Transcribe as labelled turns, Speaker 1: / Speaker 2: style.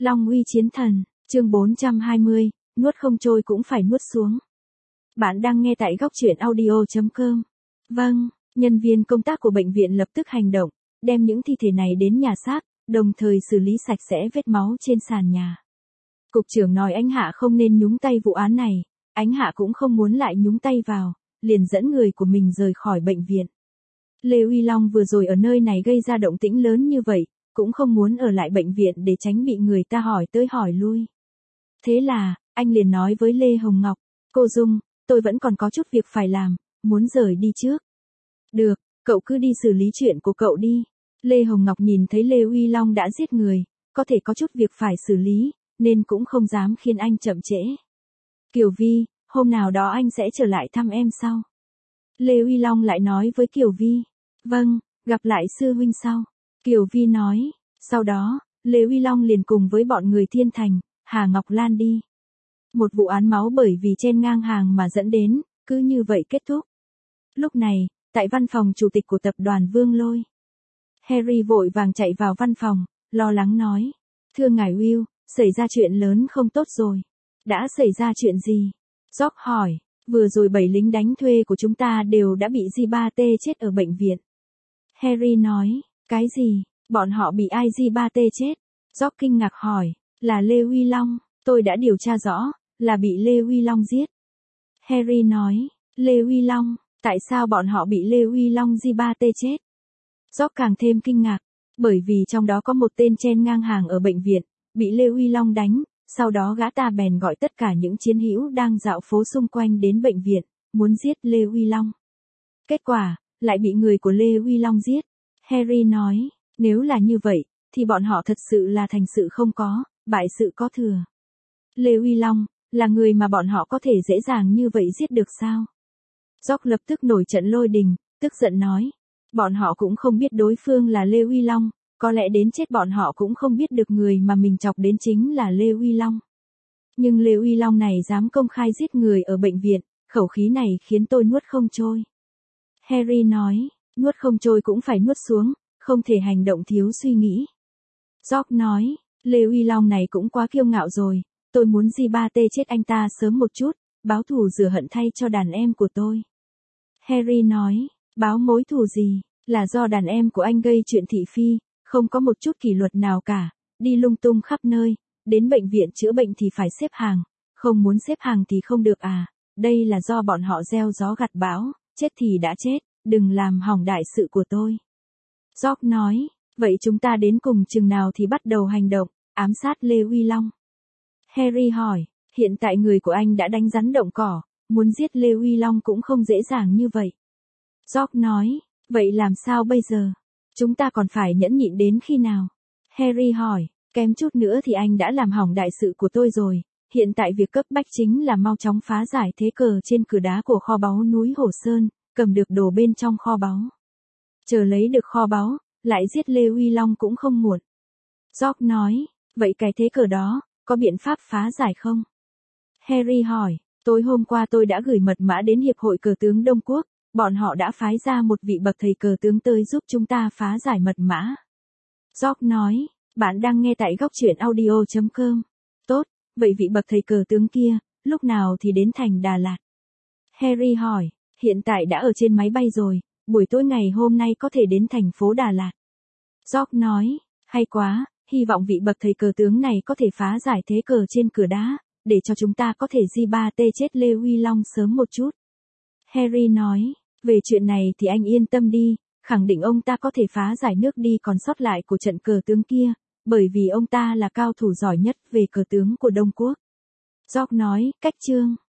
Speaker 1: Long uy chiến thần, chương 420, nuốt không trôi cũng phải nuốt xuống. Bạn đang nghe tại góc truyện audio.com. Vâng, nhân viên công tác của bệnh viện lập tức hành động, đem những thi thể này đến nhà xác, đồng thời xử lý sạch sẽ vết máu trên sàn nhà. Cục trưởng nói anh Hạ không nên nhúng tay vụ án này, anh Hạ cũng không muốn lại nhúng tay vào, liền dẫn người của mình rời khỏi bệnh viện. Lê Uy Long vừa rồi ở nơi này gây ra động tĩnh lớn như vậy, cũng không muốn ở lại bệnh viện để tránh bị người ta hỏi tới hỏi lui. Thế là, anh liền nói với Lê Hồng Ngọc, cô Dung, tôi vẫn còn có chút việc phải làm, muốn rời đi trước. Được, cậu cứ đi xử lý chuyện của cậu đi. Lê Hồng Ngọc nhìn thấy Lê Uy Long đã giết người, có thể có chút việc phải xử lý, nên cũng không dám khiến anh chậm trễ. Kiều Vi, hôm nào đó anh sẽ trở lại thăm em sau. Lê Uy Long lại nói với Kiều Vi. Vâng, gặp lại sư huynh sau. Kiều Vi nói, sau đó, Lê Uy Long liền cùng với bọn người Thiên Thành, Hà Ngọc Lan đi. Một vụ án máu bởi vì chen ngang hàng mà dẫn đến, cứ như vậy kết thúc. Lúc này, tại văn phòng chủ tịch của tập đoàn Vương Lôi, Harry vội vàng chạy vào văn phòng, lo lắng nói. Thưa ngài Will, xảy ra chuyện lớn không tốt rồi. Đã xảy ra chuyện gì? George hỏi, vừa rồi 7 lính đánh thuê của chúng ta đều đã bị J3T chết ở bệnh viện. Harry nói, cái gì? Bọn họ bị ai J3T chết? George kinh ngạc hỏi, là Lê Uy Long, tôi đã điều tra rõ, là bị Lê Uy Long giết. Harry nói, Lê Uy Long, tại sao bọn họ bị Lê Uy Long J3T chết? George càng thêm kinh ngạc, bởi vì trong đó có một tên chen ngang hàng ở bệnh viện, bị Lê Uy Long đánh, sau đó gã ta bèn gọi tất cả những chiến hữu đang dạo phố xung quanh đến bệnh viện, muốn giết Lê Uy Long. Kết quả, lại bị người của Lê Uy Long giết. Harry nói, nếu là như vậy, thì bọn họ thật sự là thành sự không có, bại sự có thừa. Lê Uy Long, là người mà bọn họ có thể dễ dàng như vậy giết được sao? George lập tức nổi trận lôi đình, tức giận nói. Bọn họ cũng không biết đối phương là Lê Uy Long, có lẽ đến chết bọn họ cũng không biết được người mà mình chọc đến chính là Lê Uy Long. Nhưng Lê Uy Long này dám công khai giết người ở bệnh viện, khẩu khí này khiến tôi nuốt không trôi. Harry nói, nuốt không trôi cũng phải nuốt xuống, không thể hành động thiếu suy nghĩ. George nói, Lê Uy Long này cũng quá kiêu ngạo rồi, tôi muốn J3T chết anh ta sớm một chút, báo thù rửa hận thay cho đàn em của tôi. Harry nói, báo mối thù gì, là do đàn em của anh gây chuyện thị phi, không có một chút kỷ luật nào cả, đi lung tung khắp nơi, đến bệnh viện chữa bệnh thì phải xếp hàng, không muốn xếp hàng thì không được à, đây là do bọn họ gieo gió gặt bão, chết thì đã chết, đừng làm hỏng đại sự của tôi. George nói, vậy chúng ta đến cùng chừng nào thì bắt đầu hành động, ám sát Lê Uy Long? Harry hỏi, hiện tại người của anh đã đánh rắn động cỏ, muốn giết Lê Uy Long cũng không dễ dàng như vậy. George nói, vậy làm sao bây giờ? Chúng ta còn phải nhẫn nhịn đến khi nào? Harry hỏi, kém chút nữa thì anh đã làm hỏng đại sự của tôi rồi, hiện tại việc cấp bách chính là mau chóng phá giải thế cờ trên cửa đá của kho báu núi Hồ Sơn, cầm được đồ bên trong kho báu. Chờ lấy được kho báu, lại giết Lê Uy Long cũng không muộn. George nói, vậy cái thế cờ đó, có biện pháp phá giải không? Harry hỏi, tối hôm qua tôi đã gửi mật mã đến Hiệp hội Cờ tướng Đông Quốc, bọn họ đã phái ra một vị bậc thầy cờ tướng tới giúp chúng ta phá giải mật mã. George nói, bạn đang nghe tại góc truyện audio.com. Tốt, vậy vị bậc thầy cờ tướng kia, lúc nào thì đến thành Đà Lạt? Harry hỏi, hiện tại đã ở trên máy bay rồi, buổi tối ngày hôm nay có thể đến thành phố Đà Lạt. George nói, hay quá, hy vọng vị bậc thầy cờ tướng này có thể phá giải thế cờ trên cửa đá, để cho chúng ta có thể J3T chết Lê Uy Long sớm một chút. Harry nói, về chuyện này thì anh yên tâm đi, khẳng định ông ta có thể phá giải nước đi còn sót lại của trận cờ tướng kia, bởi vì ông ta là cao thủ giỏi nhất về cờ tướng của Đông Quốc. George nói, cách chương.